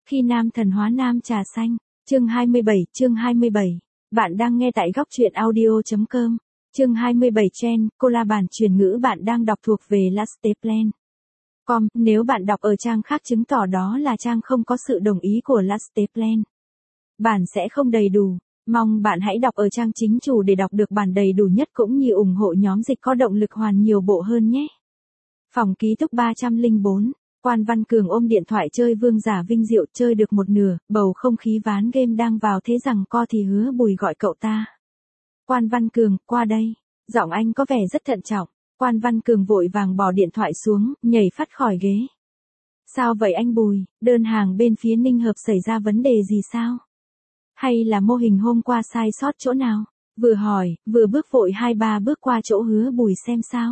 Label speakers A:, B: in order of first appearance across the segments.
A: Khi nam thần hóa nam trà xanh, chương 27. Bạn đang nghe tại góc truyện audio.com. Chương 27 Chen, cô là bản truyền ngữ bạn đang đọc thuộc về Lasteplan. Nếu bạn đọc ở trang khác chứng tỏ đó là trang không có sự đồng ý của Lasteplan. Bản sẽ không đầy đủ. Mong bạn hãy đọc ở trang chính chủ để đọc được bản đầy đủ nhất cũng như ủng hộ nhóm dịch có động lực hoàn nhiều bộ hơn nhé. Phòng ký túc 304. Quan Văn Cường ôm điện thoại chơi Vương Giả Vinh Diệu chơi được một nửa, bầu không khí ván game đang vào thế rằng co thì Hứa Bùi gọi cậu ta. Quan Văn Cường, qua đây. Giọng anh có vẻ rất thận trọng. Quan Văn Cường vội vàng bỏ điện thoại xuống, nhảy phắt khỏi ghế. Sao vậy anh Bùi, đơn hàng bên phía Ninh Hợp xảy ra vấn đề gì sao? Hay là mô hình hôm qua sai sót chỗ nào? Vừa hỏi, vừa bước vội 2-3 bước qua chỗ Hứa Bùi xem sao.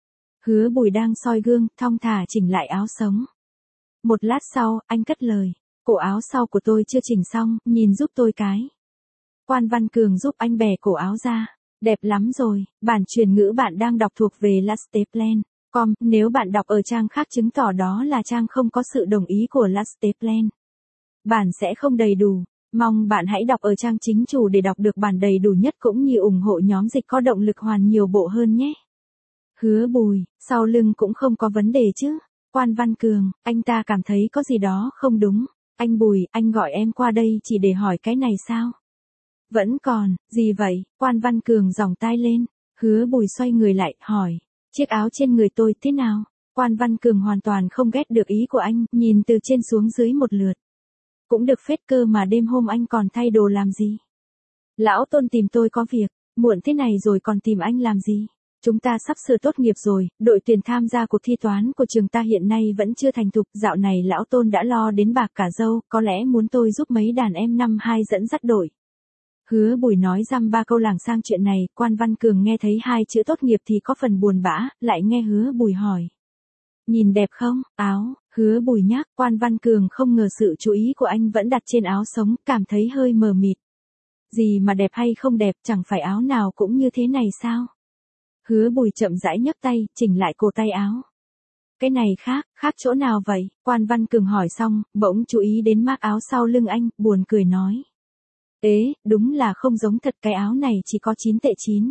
A: Hứa Bùi đang soi gương, thong thả chỉnh lại áo sống. Một lát sau, anh cất lời. Cổ áo sau của tôi chưa chỉnh xong, nhìn giúp tôi cái. Quan Văn Cường giúp anh bẻ cổ áo ra. Đẹp lắm rồi, bản truyền ngữ bạn đang đọc thuộc về Lasteplan. Nếu bạn đọc ở trang khác chứng tỏ đó là trang không có sự đồng ý của Lasteplan. Bản sẽ không đầy đủ. Mong bạn hãy đọc ở trang chính chủ để đọc được bản đầy đủ nhất cũng như ủng hộ nhóm dịch có động lực hoàn nhiều bộ hơn nhé. Hứa Bùi, sau lưng cũng không có vấn đề chứ? Quan Văn Cường, anh ta cảm thấy có gì đó không đúng. Anh Bùi, anh gọi em qua đây chỉ để hỏi cái này sao? Vẫn còn, gì vậy? Quan Văn Cường giòng tai lên. Hứa Bùi xoay người lại, hỏi. Chiếc áo trên người tôi thế nào? Quan Văn Cường hoàn toàn không ghét được ý của anh, nhìn từ trên xuống dưới một lượt. Cũng được phết cơ mà đêm hôm anh còn thay đồ làm gì? Lão Tôn tìm tôi có việc, muộn thế này rồi còn tìm anh làm gì? Chúng ta sắp sửa tốt nghiệp rồi, đội tuyển tham gia cuộc thi toán của trường ta hiện nay vẫn chưa thành thục, dạo này lão Tôn đã lo đến bạc cả dâu, có lẽ muốn tôi giúp mấy đàn em năm 2 dẫn dắt đội. Hứa Bùi nói dăm ba câu lảng sang chuyện này, Quan Văn Cường nghe thấy 2 chữ tốt nghiệp thì có phần buồn bã, lại nghe Hứa Bùi hỏi. Nhìn đẹp không, áo, Hứa Bùi nhắc, Quan Văn Cường không ngờ sự chú ý của anh vẫn đặt trên áo sống, cảm thấy hơi mờ mịt. Gì mà đẹp hay không đẹp, chẳng phải áo nào cũng như thế này sao? Hứa Bùi chậm rãi nhấc tay, chỉnh lại cổ tay áo. Cái này khác chỗ nào vậy? Quan Văn Cường hỏi xong, bỗng chú ý đến mác áo sau lưng anh, buồn cười nói. Đúng là không giống thật, cái áo này chỉ có 9 tệ 9.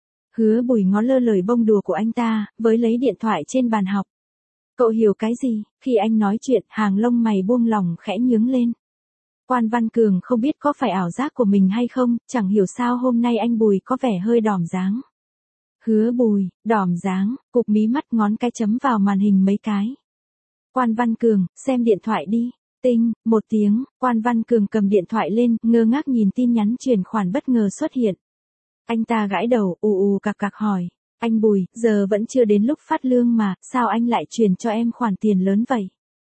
A: Hứa Bùi ngó lơ lời bông đùa của anh ta, với lấy điện thoại trên bàn học. Cậu hiểu cái gì? Khi anh nói chuyện, hàng lông mày buông lỏng khẽ nhướng lên. Quan Văn Cường không biết có phải ảo giác của mình hay không, chẳng hiểu sao hôm nay anh Bùi có vẻ hơi đỏm dáng. Hứa Bùi, đỏm dáng, cụp mí mắt ngón cái chấm vào màn hình mấy cái. Quan Văn Cường, xem điện thoại đi. Tinh, một tiếng, Quan Văn Cường cầm điện thoại lên, ngơ ngác nhìn tin nhắn chuyển khoản bất ngờ xuất hiện. Anh ta gãi đầu, cặc cặc hỏi. Anh Bùi, giờ vẫn chưa đến lúc phát lương mà, sao anh lại chuyển cho em khoản tiền lớn vậy?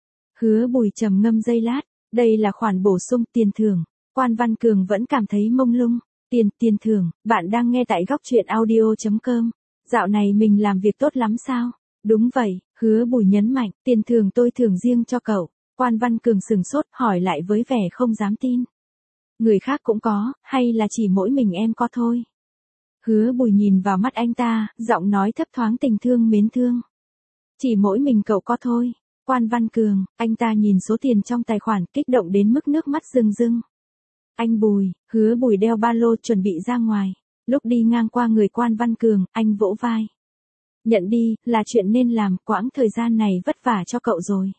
A: Hứa Bùi trầm ngâm giây lát, đây là khoản bổ sung tiền thưởng. Quan Văn Cường vẫn cảm thấy mông lung. Tiền thưởng, bạn đang nghe tại góc truyện audio.com. Dạo này mình làm việc tốt lắm sao? Đúng vậy, Hứa Bùi nhấn mạnh, tiền thưởng tôi thưởng riêng cho cậu. Quan Văn Cường sừng sốt, hỏi lại với vẻ không dám tin. Người khác cũng có, hay là chỉ mỗi mình em có thôi? Hứa Bùi nhìn vào mắt anh ta, giọng nói thấp thoáng tình thương mến thương. Chỉ mỗi mình cậu có thôi. Quan Văn Cường, anh ta nhìn số tiền trong tài khoản, kích động đến mức nước mắt rưng rưng. Anh Bùi, Hứa Bùi đeo ba lô chuẩn bị ra ngoài. Lúc đi ngang qua người Quan Văn Cường, anh vỗ vai. Nhận đi, là chuyện nên làm, quãng thời gian này vất vả cho cậu rồi.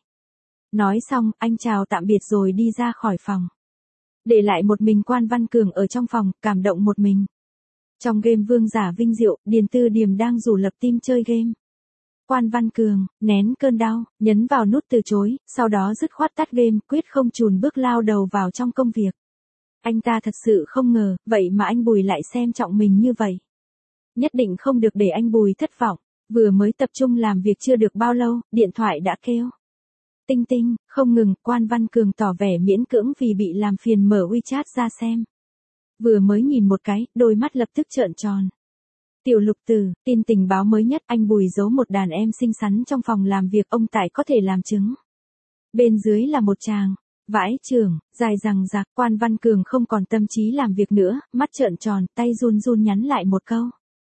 A: Nói xong, anh chào tạm biệt rồi đi ra khỏi phòng. Để lại một mình Quan Văn Cường ở trong phòng, cảm động một mình. Trong game Vương Giả Vinh Diệu, Điền Tư Điềm đang rủ Lập Tim chơi game. Quan Văn Cường, nén cơn đau, nhấn vào nút từ chối, sau đó dứt khoát tắt game, quyết không chùn bước lao đầu vào trong công việc. Anh ta thật sự không ngờ, vậy mà anh Bùi lại xem trọng mình như vậy. Nhất định không được để anh Bùi thất vọng, vừa mới tập trung làm việc chưa được bao lâu, điện thoại đã kêu. Tinh tinh, không ngừng, Quan Văn Cường tỏ vẻ miễn cưỡng vì bị làm phiền mở WeChat ra xem. Vừa mới nhìn một cái, đôi mắt lập tức trợn tròn. Tiểu Lục Tử, tin tình báo mới nhất, anh Bùi giấu một đàn em xinh xắn trong phòng làm việc ông Tài có thể làm chứng. Bên dưới là một chàng, vãi chưởng, dài rằng rạc, Quan Văn Cường không còn tâm trí làm việc nữa, mắt trợn tròn, tay run run nhắn lại một câu.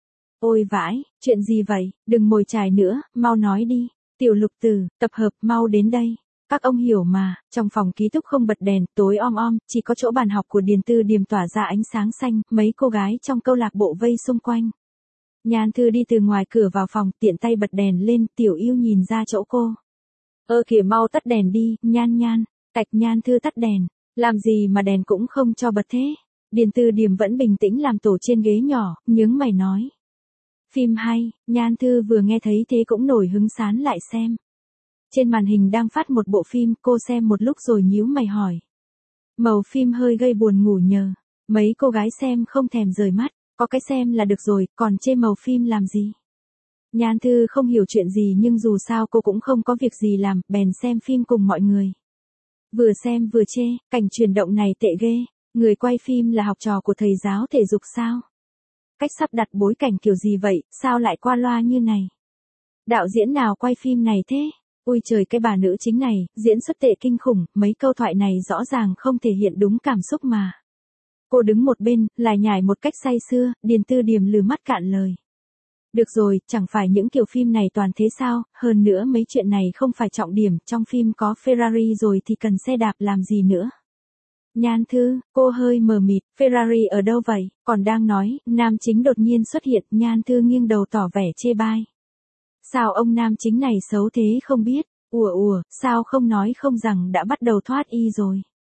A: Ôi vãi, chuyện gì vậy, đừng mồi chài nữa, mau nói đi. Tiểu Lục Tử, tập hợp mau đến đây. Các ông hiểu mà, trong phòng ký túc không bật đèn, tối om om, chỉ có chỗ bàn học của Điền Tư Điềm tỏa ra ánh sáng xanh, mấy cô gái trong câu lạc bộ vây xung quanh. Nhan Thư đi từ ngoài cửa vào phòng, tiện tay bật đèn lên, Tiểu Yêu nhìn ra chỗ cô. Kìa mau tắt đèn đi, Nhan. Tạch Nhan Thư tắt đèn. Làm gì mà đèn cũng không cho bật thế? Điền Tư Điềm vẫn bình tĩnh làm tổ trên ghế nhỏ, nhướng mày nói. Phim hay, Nhan Thư vừa nghe thấy thế cũng nổi hứng sán lại xem. Trên màn hình đang phát một bộ phim, cô xem một lúc rồi nhíu mày hỏi. Màu phim hơi gây buồn ngủ nhờ. Mấy cô gái xem không thèm rời mắt, có cái xem là được rồi, còn chê màu phim làm gì? Nhan Thư không hiểu chuyện gì nhưng dù sao cô cũng không có việc gì làm, bèn xem phim cùng mọi người. Vừa xem vừa chê, cảnh chuyển động này tệ ghê, người quay phim là học trò của thầy giáo thể dục sao? Cách sắp đặt bối cảnh kiểu gì vậy, sao lại qua loa như này? Đạo diễn nào quay phim này thế? Ôi trời, cái bà nữ chính này, diễn xuất tệ kinh khủng, mấy câu thoại này rõ ràng không thể hiện đúng cảm xúc mà. Cô đứng một bên, lại nhải một cách say sưa, Điền Tư Điềm lừ mắt cạn lời. Được rồi, chẳng phải những kiểu phim này toàn thế sao, hơn nữa mấy chuyện này không phải trọng điểm, trong phim có Ferrari rồi thì cần xe đạp làm gì nữa. Nhan Thư, cô hơi mờ mịt, Ferrari ở đâu vậy? Còn đang nói, nam chính đột nhiên xuất hiện, Nhan Thư nghiêng đầu tỏ vẻ chê bai. Sao ông nam chính này xấu thế không biết? Sao không nói không rằng đã bắt đầu thoát y rồi?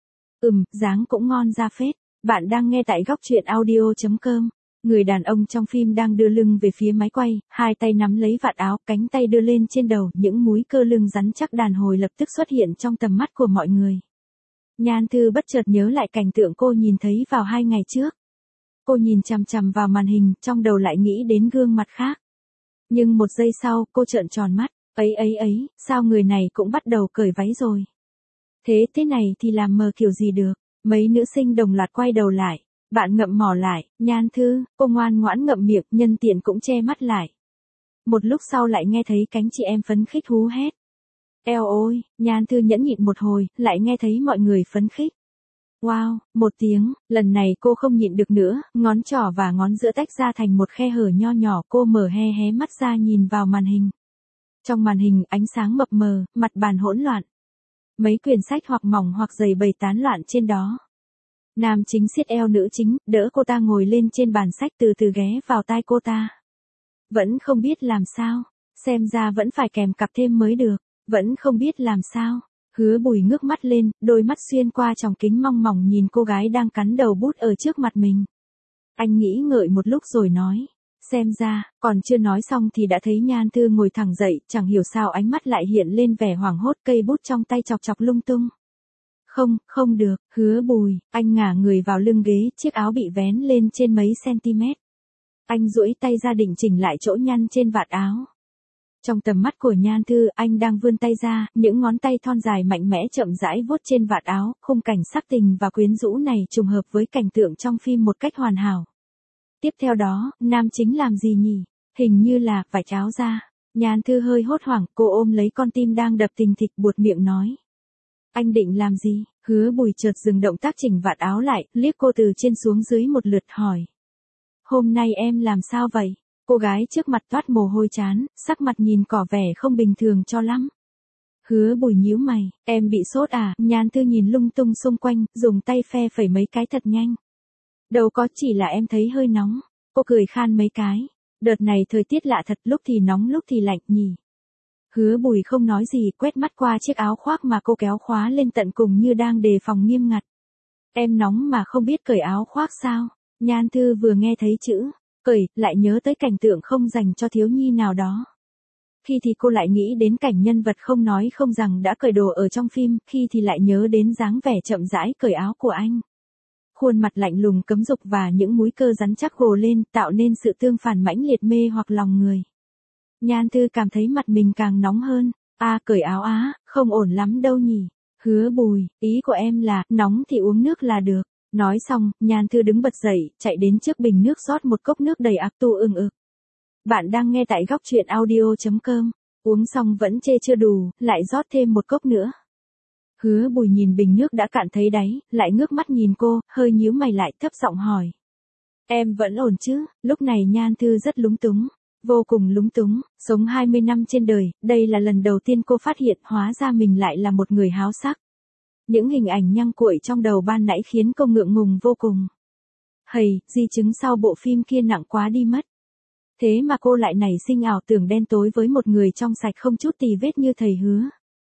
A: Dáng cũng ngon ra phết. Bạn đang nghe tại góc truyện audio.com. Người đàn ông trong phim đang đưa lưng về phía máy quay, hai tay nắm lấy vạt áo, cánh tay đưa lên trên đầu, những múi cơ lưng rắn chắc đàn hồi lập tức xuất hiện trong tầm mắt của mọi người. Nhan Thư bất chợt nhớ lại cảnh tượng cô nhìn thấy vào 2 ngày trước. Cô nhìn chằm chằm vào màn hình, trong đầu lại nghĩ đến gương mặt khác. Nhưng một giây sau, cô trợn tròn mắt, sao người này cũng bắt đầu cởi váy rồi. Thế này thì làm mờ kiểu gì được, mấy nữ sinh đồng loạt quay đầu lại, bạn ngậm mỏ lại, Nhan Thư, cô ngoan ngoãn ngậm miệng, nhân tiện cũng che mắt lại. Một lúc sau lại nghe thấy cánh chị em phấn khích hú hét. Eo ôi, Nhan Thư nhẫn nhịn một hồi, lại nghe thấy mọi người phấn khích. Wow, một tiếng, lần này cô không nhịn được nữa, ngón trỏ và ngón giữa tách ra thành một khe hở nho nhỏ, cô mở hé mắt ra nhìn vào màn hình. Trong màn hình ánh sáng mập mờ, mặt bàn hỗn loạn. Mấy quyển sách hoặc mỏng hoặc dày bày tán loạn trên đó. Nam chính siết eo nữ chính, đỡ cô ta ngồi lên trên bàn sách từ từ ghé vào tai cô ta. Vẫn không biết làm sao, xem ra vẫn phải kèm cặp thêm mới được, vẫn không biết làm sao. Hứa Bùi ngước mắt lên, đôi mắt xuyên qua tròng kính mong mỏng nhìn cô gái đang cắn đầu bút ở trước mặt mình. Anh nghĩ ngợi một lúc rồi nói, xem ra, còn chưa nói xong thì đã thấy Nhan Thư ngồi thẳng dậy, chẳng hiểu sao ánh mắt lại hiện lên vẻ hoảng hốt, cây bút trong tay chọc chọc lung tung. Không được, Hứa Bùi, anh ngả người vào lưng ghế, chiếc áo bị vén lên trên mấy cm. Anh duỗi tay ra định chỉnh lại chỗ nhăn trên vạt áo. Trong tầm mắt của Nhan Thư, anh đang vươn tay ra, những ngón tay thon dài mạnh mẽ chậm rãi vuốt trên vạt áo, khung cảnh sắc tình và quyến rũ này trùng hợp với cảnh tượng trong phim một cách hoàn hảo. Tiếp theo đó, nam chính làm gì nhỉ? Hình như là vạch áo ra. Nhan Thư hơi hốt hoảng, cô ôm lấy con tim đang đập thình thịch buột miệng nói. Anh định làm gì? Hứa Bùi chợt dừng động tác chỉnh vạt áo lại, liếc cô từ trên xuống dưới một lượt hỏi. Hôm nay em làm sao vậy? Cô gái trước mặt toát mồ hôi trán, sắc mặt nhìn có vẻ không bình thường cho lắm. Hứa Bùi nhíu mày, em bị sốt à? Nhan Thư nhìn lung tung xung quanh, dùng tay phe phẩy mấy cái thật nhanh. Đâu có, chỉ là em thấy hơi nóng. Cô cười khan mấy cái. Đợt này thời tiết lạ thật, lúc thì nóng lúc thì lạnh nhỉ. Hứa Bùi không nói gì, quét mắt qua chiếc áo khoác mà cô kéo khóa lên tận cùng như đang đề phòng nghiêm ngặt. Em nóng mà không biết cởi áo khoác sao? Nhan Thư vừa nghe thấy chữ cởi, lại nhớ tới cảnh tượng không dành cho thiếu nhi nào đó. Khi thì cô lại nghĩ đến cảnh nhân vật không nói không rằng đã cởi đồ ở trong phim, khi thì lại nhớ đến dáng vẻ chậm rãi cởi áo của anh. Khuôn mặt lạnh lùng cấm dục và những múi cơ rắn chắc gồ lên, tạo nên sự tương phản mãnh liệt mê hoặc lòng người. Nhan Thư cảm thấy mặt mình càng nóng hơn. Cởi áo á, không ổn lắm đâu nhỉ. Hứa Bùi, ý của em là, nóng thì uống nước là được. Nói xong, Nhan Thư đứng bật dậy, chạy đến trước bình nước rót một cốc nước đầy ắp tu ưng ực. Bạn đang nghe tại góc truyện audio.com. Uống xong vẫn chê chưa đủ, lại rót thêm một cốc nữa. Hứa Bùi nhìn bình nước đã cạn thấy đáy, lại ngước mắt nhìn cô, hơi nhíu mày lại, thấp giọng hỏi. Em vẫn ổn chứ? Lúc này Nhan Thư rất lúng túng. Vô cùng lúng túng, sống 20 năm trên đời, đây là lần đầu tiên cô phát hiện hóa ra mình lại là một người háo sắc. Những hình ảnh nhăng cuội trong đầu ban nãy khiến cô ngượng ngùng vô cùng. Hầy, di chứng sau bộ phim kia nặng quá đi mất. Thế mà cô lại nảy sinh ảo tưởng đen tối với một người trong sạch không chút tì vết như thầy Hứa.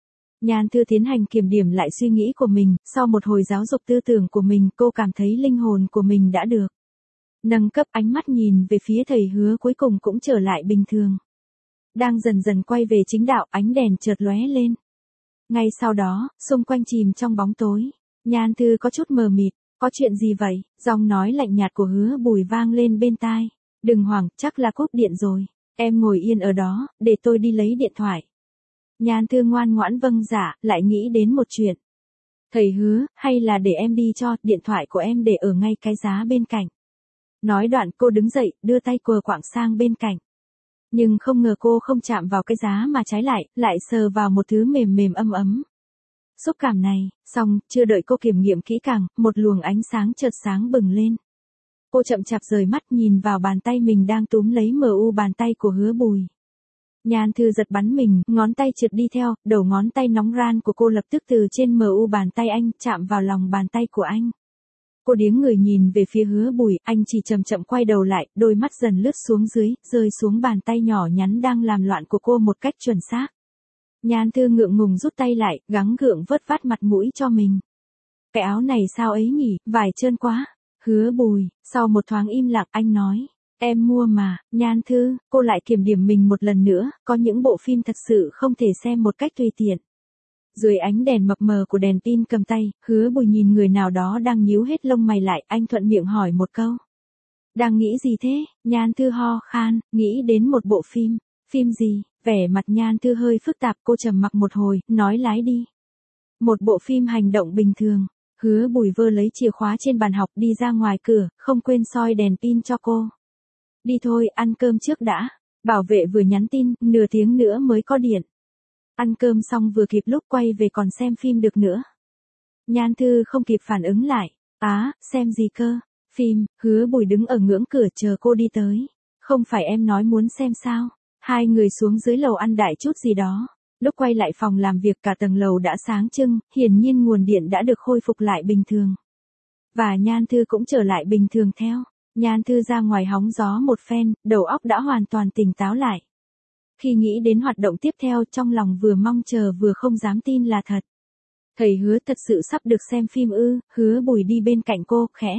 A: Nhan Thư tiến hành kiểm điểm lại suy nghĩ của mình, sau một hồi giáo dục tư tưởng của mình cô cảm thấy linh hồn của mình đã được nâng cấp, ánh mắt nhìn về phía thầy Hứa cuối cùng cũng trở lại bình thường. Đang dần dần quay về chính đạo, ánh đèn chợt lóe lên. Ngay sau đó, xung quanh chìm trong bóng tối. Nhan Thư có chút mờ mịt, có chuyện gì vậy? Giọng nói lạnh nhạt của Hứa Bùi vang lên bên tai. Đừng hoảng, chắc là cúp điện rồi. Em ngồi yên ở đó, để tôi đi lấy điện thoại. Nhan Thư ngoan ngoãn vâng dạ, lại nghĩ đến một chuyện. Thầy Hứa, hay là để em đi cho, điện thoại của em để ở ngay cái giá bên cạnh. Nói đoạn cô đứng dậy, đưa tay quờ quạng sang bên cạnh. Nhưng không ngờ cô không chạm vào cái giá mà trái lại sờ vào một thứ mềm mềm ấm ấm. Xúc cảm này, xong, chưa đợi cô kiểm nghiệm kỹ càng, một luồng ánh sáng chợt sáng bừng lên. Cô chậm chạp rời mắt nhìn vào bàn tay mình đang túm lấy bàn tay của Hứa Bùi. Nhan Thư giật bắn mình, ngón tay trượt đi theo, đầu ngón tay nóng ran của cô lập tức từ trên bàn tay anh chạm vào lòng bàn tay của anh. Cô điếng người nhìn về phía Hứa Bùi, anh chỉ chậm chậm quay đầu lại, đôi mắt dần lướt xuống dưới, rơi xuống bàn tay nhỏ nhắn đang làm loạn của cô một cách chuẩn xác. Nhan Thư ngượng ngùng rút tay lại, gắng gượng vớt vát mặt mũi cho mình. Cái áo này sao ấy nhỉ, vải trơn quá. Hứa Bùi, sau một thoáng im lặng anh nói. Em mua mà, Nhan Thư, cô lại kiểm điểm mình một lần nữa, có những bộ phim thật sự không thể xem một cách tùy tiện. Dưới ánh đèn mập mờ của đèn pin cầm tay, Hứa Bùi nhìn người nào đó đang nhíu hết lông mày lại, anh thuận miệng hỏi một câu. Đang nghĩ gì thế? Nhan Thư ho khan, nghĩ đến một bộ phim. Phim gì? Vẻ mặt Nhan Thư hơi phức tạp, cô trầm mặc một hồi, nói lái đi. Một bộ phim hành động bình thường. Hứa Bùi vơ lấy chìa khóa trên bàn học đi ra ngoài cửa, không quên soi đèn pin cho cô. Đi thôi, ăn cơm trước đã. Bảo vệ vừa nhắn tin, nửa tiếng nữa mới có điện. Ăn cơm xong vừa kịp lúc quay về còn xem phim được nữa. Nhan Thư không kịp phản ứng lại. Xem gì cơ? Phim. Hứa Bùi đứng ở ngưỡng cửa chờ cô đi tới. Không phải em nói muốn xem sao? Hai người xuống dưới lầu ăn đại chút gì đó. Lúc quay lại phòng làm việc cả tầng lầu đã sáng trưng, hiển nhiên nguồn điện đã được khôi phục lại bình thường. Và Nhan Thư cũng trở lại bình thường theo. Nhan Thư ra ngoài hóng gió một phen, đầu óc đã hoàn toàn tỉnh táo lại. Khi nghĩ đến hoạt động tiếp theo trong lòng vừa mong chờ vừa không dám tin là thật. Thầy Hứa thật sự sắp được xem phim ư? Hứa Bùi đi bên cạnh cô, khẽ.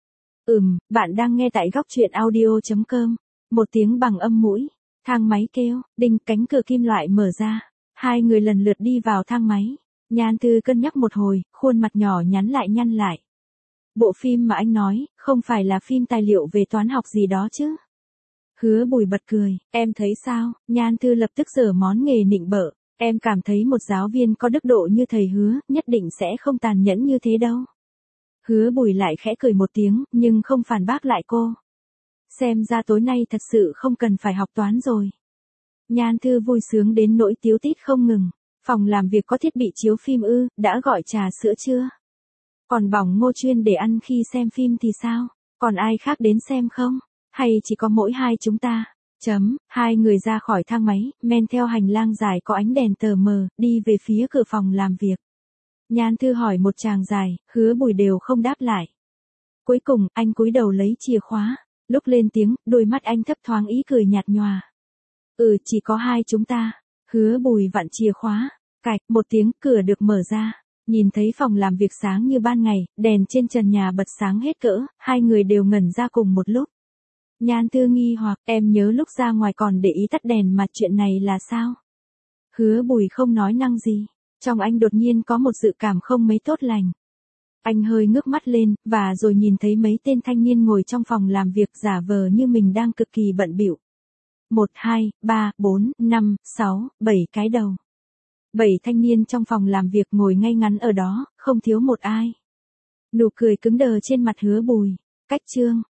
A: Bạn đang nghe tại góc truyện audio.com. Một tiếng bằng âm mũi. Thang máy kêu, đinh, cánh cửa kim loại mở ra. Hai người lần lượt đi vào thang máy. Nhan Thư cân nhắc một hồi, khuôn mặt nhỏ nhắn lại nhăn lại. Bộ phim mà anh nói, không phải là phim tài liệu về toán học gì đó chứ? Hứa Bùi bật cười, em thấy sao? Nhan Thư lập tức giở món nghề nịnh bợ. Em cảm thấy một giáo viên có đức độ như thầy Hứa, nhất định sẽ không tàn nhẫn như thế đâu. Hứa Bùi lại khẽ cười một tiếng, nhưng không phản bác lại cô. Xem ra tối nay thật sự không cần phải học toán rồi. Nhan Thư vui sướng đến nỗi tíu tít không ngừng. Phòng làm việc có thiết bị chiếu phim ư, đã gọi trà sữa chưa? Còn bỏng ngô chuyên để ăn khi xem phim thì sao? Còn ai khác đến xem không? Hay chỉ có mỗi hai chúng ta? Hai người ra khỏi thang máy, men theo hành lang dài có ánh đèn tờ mờ, đi về phía cửa phòng làm việc. Nhan Thư hỏi một tràng dài, Hứa Bùi đều không đáp lại. Cuối cùng, anh cúi đầu lấy chìa khóa. Lúc lên tiếng, đôi mắt anh thấp thoáng ý cười nhạt nhòa. Chỉ có hai chúng ta. Hứa Bùi vặn chìa khóa. Cạch, một tiếng, cửa được mở ra. Nhìn thấy phòng làm việc sáng như ban ngày, đèn trên trần nhà bật sáng hết cỡ, hai người đều ngẩn ra cùng một lúc. Nhan Thư nghi hoặc, em nhớ lúc ra ngoài còn để ý tắt đèn mà chuyện này là sao? Hứa Bùi không nói năng gì. Trong anh đột nhiên có một dự cảm không mấy tốt lành. Anh hơi ngước mắt lên, và rồi nhìn thấy mấy tên thanh niên ngồi trong phòng làm việc giả vờ như mình đang cực kỳ bận bịu. 1, 2, 3, 4, 5, 6, 7 cái đầu. 7 thanh niên trong phòng làm việc ngồi ngay ngắn ở đó, không thiếu một ai. Nụ cười cứng đờ trên mặt Hứa Bùi. Cách chương.